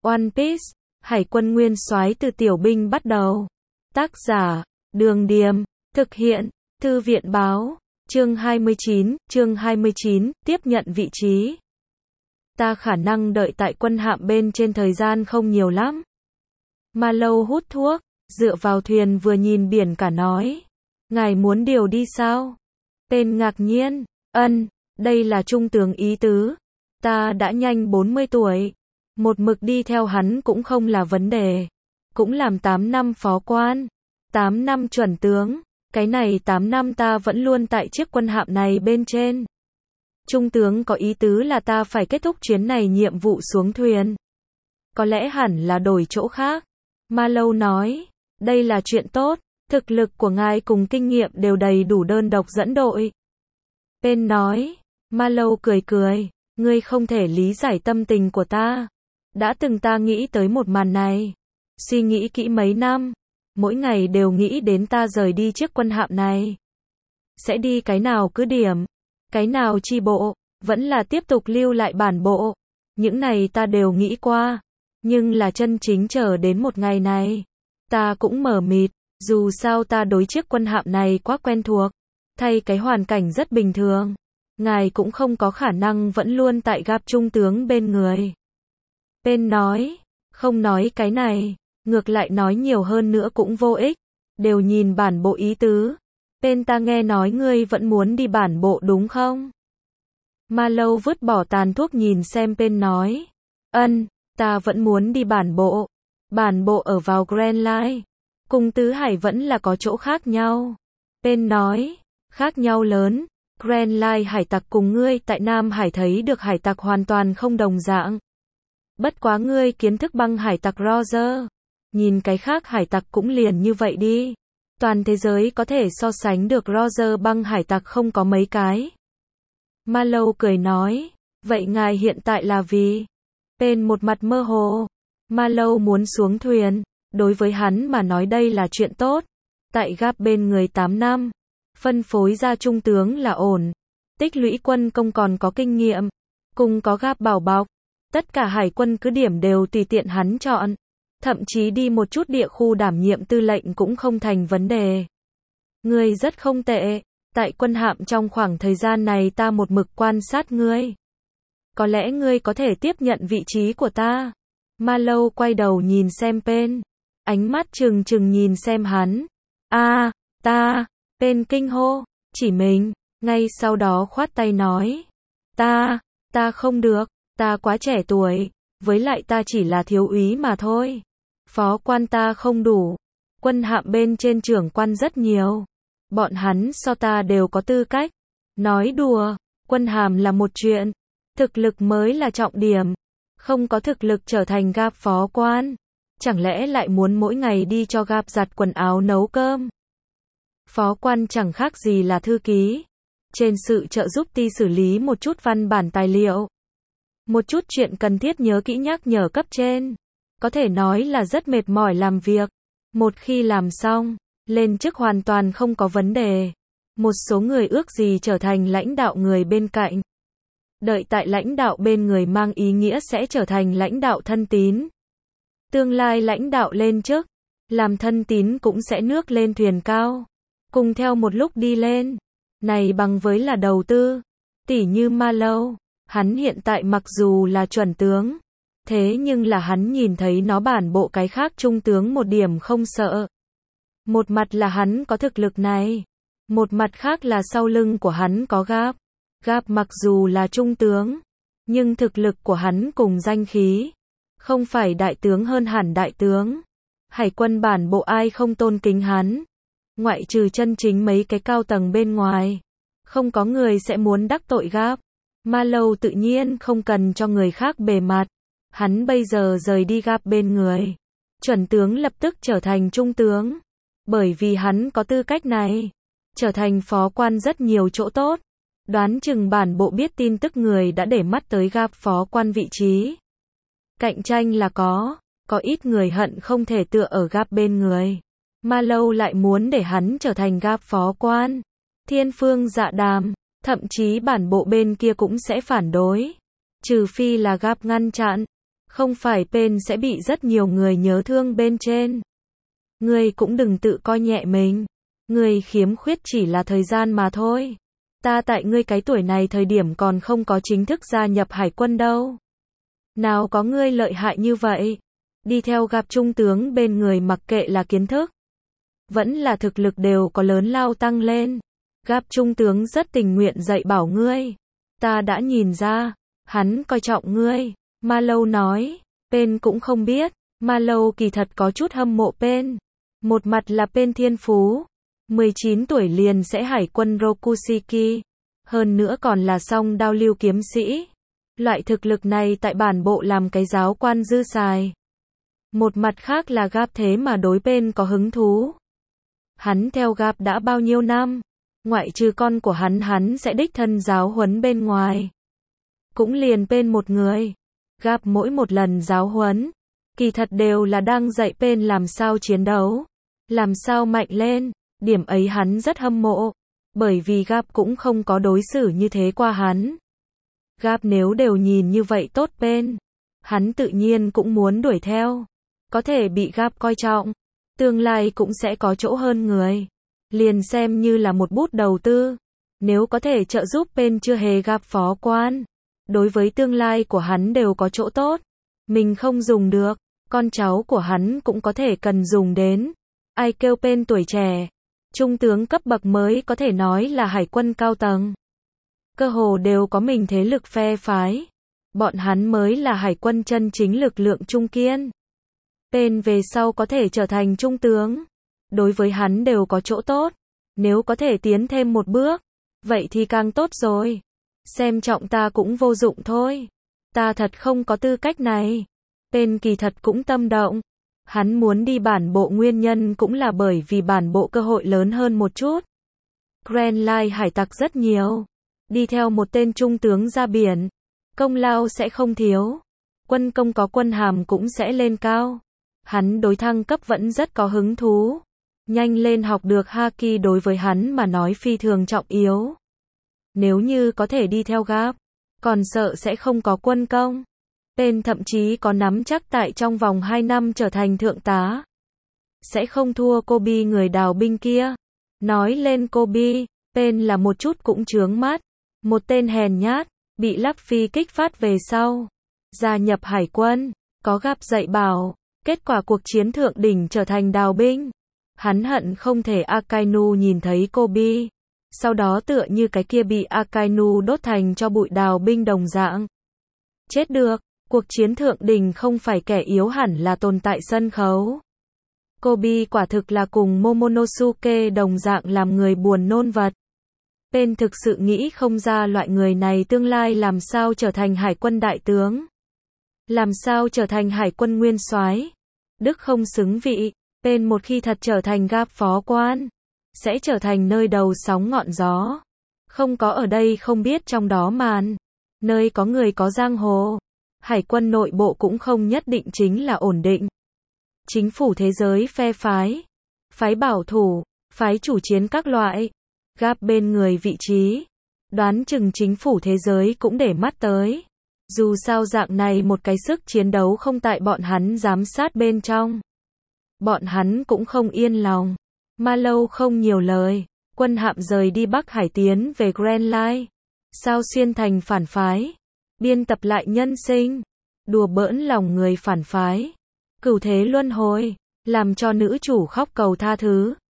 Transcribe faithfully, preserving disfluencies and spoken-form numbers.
One Piece, Hải quân nguyên soái từ tiểu binh bắt đầu. Tác giả, Đường Điềm, thực hiện, Thư viện Báo, chương hai mươi chín, chương hai mươi chín, tiếp nhận vị trí. Ta khả năng đợi tại quân hạm bên trên thời gian không nhiều lắm. Ma Lâu hút thuốc, dựa vào thuyền vừa nhìn biển cả nói. Ngài muốn điều đi sao? Tên ngạc nhiên, ân, đây là trung tướng ý tứ. Ta đã nhanh bốn mươi tuổi. Một mực đi theo hắn cũng không là vấn đề. Cũng làm tám năm phó quan. tám năm chuẩn tướng. Cái này tám năm ta vẫn luôn tại chiếc quân hạm này bên trên. Trung tướng có ý tứ là ta phải kết thúc chuyến này nhiệm vụ xuống thuyền. Có lẽ hẳn là đổi chỗ khác. Ma Lâu nói, đây là chuyện tốt, thực lực của ngài cùng kinh nghiệm đều đầy đủ đơn độc dẫn đội. Pen nói, Ma Lâu cười cười, ngươi không thể lý giải tâm tình của ta. Đã từng ta nghĩ tới một màn này, suy nghĩ kỹ mấy năm, mỗi ngày đều nghĩ đến ta rời đi chiếc quân hạm này. Sẽ đi cái nào cứ điểm, cái nào chi bộ, vẫn là tiếp tục lưu lại bản bộ. Những này ta đều nghĩ qua, nhưng là chân chính chờ đến một ngày này. Ta cũng mờ mịt, dù sao ta đối chiếc quân hạm này quá quen thuộc, thay cái hoàn cảnh rất bình thường. Ngài cũng không có khả năng vẫn luôn tại gặp trung tướng bên người. Pen nói, không nói cái này, ngược lại nói nhiều hơn nữa cũng vô ích, đều nhìn bản bộ ý tứ. Pen ta nghe nói ngươi vẫn muốn đi bản bộ đúng không? Ma Lâu vứt bỏ tàn thuốc nhìn xem Pen nói, ân, ta vẫn muốn đi bản bộ. Bản bộ ở vào Grand Line, cùng Tứ Hải vẫn là có chỗ khác nhau. Pen nói, khác nhau lớn, Grand Line hải tặc cùng ngươi tại Nam Hải thấy được hải tặc hoàn toàn không đồng dạng. Bất quá ngươi kiến thức băng hải tặc Roger, nhìn cái khác hải tặc cũng liền như vậy đi. Toàn thế giới có thể so sánh được Roger băng hải tặc không có mấy cái. Ma Lâu cười nói, vậy ngài hiện tại là vì? Pen một mặt mơ hồ. Ma Lâu muốn xuống thuyền, đối với hắn mà nói đây là chuyện tốt. Tại gáp bên người tám năm, phân phối ra trung tướng là ổn. Tích lũy quân công còn có kinh nghiệm, cùng có gáp bảo bọc. Tất cả hải quân cứ điểm đều tùy tiện hắn chọn. Thậm chí đi một chút địa khu đảm nhiệm tư lệnh cũng không thành vấn đề. Ngươi rất không tệ, tại quân hạm trong khoảng thời gian này ta một mực quan sát ngươi. Có lẽ ngươi có thể tiếp nhận vị trí của ta. Ma Lâu quay đầu nhìn xem Pen, ánh mắt trừng trừng nhìn xem hắn. A, à, ta, Pen kinh hô, chỉ mình, ngay sau đó khoát tay nói. Ta, ta không được, ta quá trẻ tuổi, với lại ta chỉ là thiếu úy mà thôi. Phó quan ta không đủ, quân hạm bên trên trưởng quan rất nhiều. Bọn hắn so ta đều có tư cách. Nói đùa, quân hàm là một chuyện, thực lực mới là trọng điểm. Không có thực lực trở thành gáp phó quan, chẳng lẽ lại muốn mỗi ngày đi cho gáp giặt quần áo nấu cơm? Phó quan chẳng khác gì là thư ký, trên sự trợ giúp ti xử lý một chút văn bản tài liệu, một chút chuyện cần thiết nhớ kỹ nhắc nhở cấp trên. Có thể nói là rất mệt mỏi làm việc. Một khi làm xong, lên chức hoàn toàn không có vấn đề. Một số người ước gì trở thành lãnh đạo người bên cạnh. Đợi tại lãnh đạo bên người mang ý nghĩa sẽ trở thành lãnh đạo thân tín. Tương lai lãnh đạo lên chức, làm thân tín cũng sẽ nước lên thuyền cao. Cùng theo một lúc đi lên. Này bằng với là đầu tư. Tỉ như Ma Lâu, hắn hiện tại mặc dù là chuẩn tướng. Thế nhưng là hắn nhìn thấy nó bản bộ cái khác trung tướng một điểm không sợ. Một mặt là hắn có thực lực này. Một mặt khác là sau lưng của hắn có gáp. Gáp mặc dù là trung tướng, nhưng thực lực của hắn cùng danh khí. Không phải đại tướng hơn hẳn đại tướng. Hải quân bản bộ ai không tôn kính hắn. Ngoại trừ chân chính mấy cái cao tầng bên ngoài. Không có người sẽ muốn đắc tội gáp. Ma Lâu tự nhiên không cần cho người khác bề mặt. Hắn bây giờ rời đi gáp bên người. Chuẩn tướng lập tức trở thành trung tướng. Bởi vì hắn có tư cách này. Trở thành phó quan rất nhiều chỗ tốt. Đoán chừng bản bộ biết tin tức người đã để mắt tới gáp phó quan vị trí. Cạnh tranh là có. Có ít người hận không thể tựa ở gáp bên người. Ma Lâu lại muốn để hắn trở thành gáp phó quan. Thiên Phương Dạ Đàm. Thậm chí bản bộ bên kia cũng sẽ phản đối. Trừ phi là gáp ngăn chặn. Không phải bên sẽ bị rất nhiều người nhớ thương bên trên. Ngươi cũng đừng tự coi nhẹ mình. Ngươi khiếm khuyết chỉ là thời gian mà thôi. Ta tại ngươi cái tuổi này thời điểm còn không có chính thức gia nhập hải quân đâu. Nào có ngươi lợi hại như vậy. Đi theo gặp trung tướng bên người mặc kệ là kiến thức, vẫn là thực lực đều có lớn lao tăng lên. Gặp trung tướng rất tình nguyện dạy bảo ngươi. Ta đã nhìn ra, hắn coi trọng ngươi. Marlowe nói, Pen cũng không biết. Marlowe kỳ thật có chút hâm mộ Pen. Một mặt là Pen thiên phú. mười chín tuổi liền sẽ hải quân Rokushiki. Hơn nữa còn là song đao lưu kiếm sĩ. Loại thực lực này tại bản bộ làm cái giáo quan dư xài. Một mặt khác là Gap thế mà đối Pen có hứng thú. Hắn theo Gap đã bao nhiêu năm. Ngoại trừ con của hắn hắn sẽ đích thân giáo huấn bên ngoài. Cũng liền Pen một người. Gap mỗi một lần giáo huấn, kỳ thật đều là đang dạy Pen làm sao chiến đấu, làm sao mạnh lên. Điểm ấy hắn rất hâm mộ, bởi vì Gap cũng không có đối xử như thế qua hắn. Gap nếu đều nhìn như vậy tốt Pen, hắn tự nhiên cũng muốn đuổi theo. Có thể bị Gap coi trọng, tương lai cũng sẽ có chỗ hơn người. Liền xem như là một bút đầu tư. Nếu có thể trợ giúp Pen chưa hề gặp phó quan, đối với tương lai của hắn đều có chỗ tốt. Mình không dùng được, con cháu của hắn cũng có thể cần dùng đến. Ai kêu Pen tuổi trẻ, trung tướng cấp bậc mới có thể nói là hải quân cao tầng. Cơ hồ đều có mình thế lực phe phái. Bọn hắn mới là hải quân chân chính lực lượng trung kiên. Pen về sau có thể trở thành trung tướng, đối với hắn đều có chỗ tốt. Nếu có thể tiến thêm một bước, vậy thì càng tốt rồi. Xem trọng ta cũng vô dụng thôi. Ta thật không có tư cách này. Pen kỳ thật cũng tâm động. Hắn muốn đi bản bộ nguyên nhân cũng là bởi vì bản bộ cơ hội lớn hơn một chút. Grand Line hải tặc rất nhiều. Đi theo một tên trung tướng ra biển, công lao sẽ không thiếu. Quân công có quân hàm cũng sẽ lên cao. Hắn đối thăng cấp vẫn rất có hứng thú. Nhanh lên học được Haki đối với hắn mà nói phi thường trọng yếu. Nếu như có thể đi theo Gap, còn sợ sẽ không có quân công. Pen thậm chí có nắm chắc tại trong vòng hai năm trở thành thượng tá. Sẽ không thua Kobe người đào binh kia. Nói lên Kobe, Pen là một chút cũng chướng mắt. Một tên hèn nhát, bị Luffy kích phát về sau. Gia nhập hải quân, có Gap dạy bảo. Kết quả cuộc chiến thượng đỉnh trở thành đào binh. Hắn hận không thể Akainu nhìn thấy Kobe. Sau đó tựa như cái kia bị Akainu đốt thành cho bụi đào binh đồng dạng. Chết được, cuộc chiến thượng đỉnh không phải kẻ yếu hẳn là tồn tại sân khấu. Kobe quả thực là cùng Momonosuke đồng dạng làm người buồn nôn vật. Pen thực sự nghĩ không ra loại người này tương lai làm sao trở thành hải quân đại tướng. Làm sao trở thành hải quân nguyên soái. Đức không xứng vị. Pen một khi thật trở thành Gap phó quan, sẽ trở thành nơi đầu sóng ngọn gió. Không có ở đây không biết trong đó màn. Nơi có người có giang hồ. Hải quân nội bộ cũng không nhất định chính là ổn định. Chính phủ thế giới phe phái, phái bảo thủ, phái chủ chiến các loại. Gap bên người vị trí, đoán chừng chính phủ thế giới cũng để mắt tới. Dù sao dạng này một cái sức chiến đấu không tại bọn hắn giám sát bên trong. Bọn hắn cũng không yên lòng. Marlowe không nhiều lời. Quân hạm rời đi Bắc Hải tiến về Grand Line. Sao xuyên thành phản phái. Biên tập lại nhân sinh. Đùa bỡn lòng người phản phái. Cửu thế luân hồi. Làm cho nữ chủ khóc cầu tha thứ.